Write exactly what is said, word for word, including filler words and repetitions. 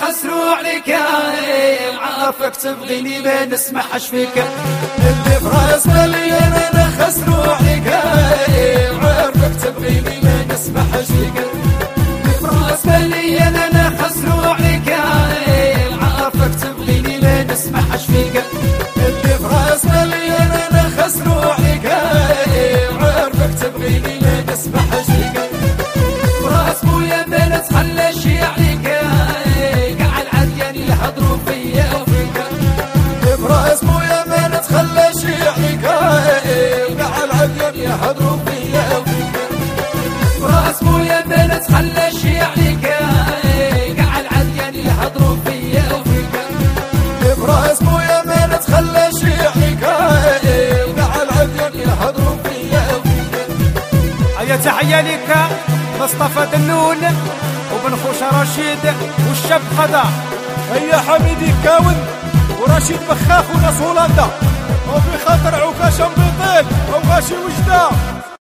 خسروا عليك عارفك تبغيني ما نسمحش فيك اللي براس مالي انا خسروا عليك عارفك تبغيني ما نسمحش فيك اللي براس مالي انا خسروا عليك عارفك تبغيني ما نسمحش فيك اللي براس مالي انا خسروا عليك عارفك تبغيني ما نسمحش فيك براس بويا ما نتخلى شي عليك كاع العديان يهضروا فيا وفيك براس بويا ما نتخلى شي عليك كاع العديان يهضروا فيا وفيك براس بويا ما نتخلى شي عليك كاع العديان يهضروا فيا وفيك براس بويا ما نتخلى شي عليك كاع العديان يهضروا فيا وفيك. هيا تحية لك مصطفى دنون وبن خوشة رشيد والشاب خضا. هيا حميدي كاون ورشيد بخاف وناس هولندا وفي خاطر عكاشة مبيطين وغاشي وجدة.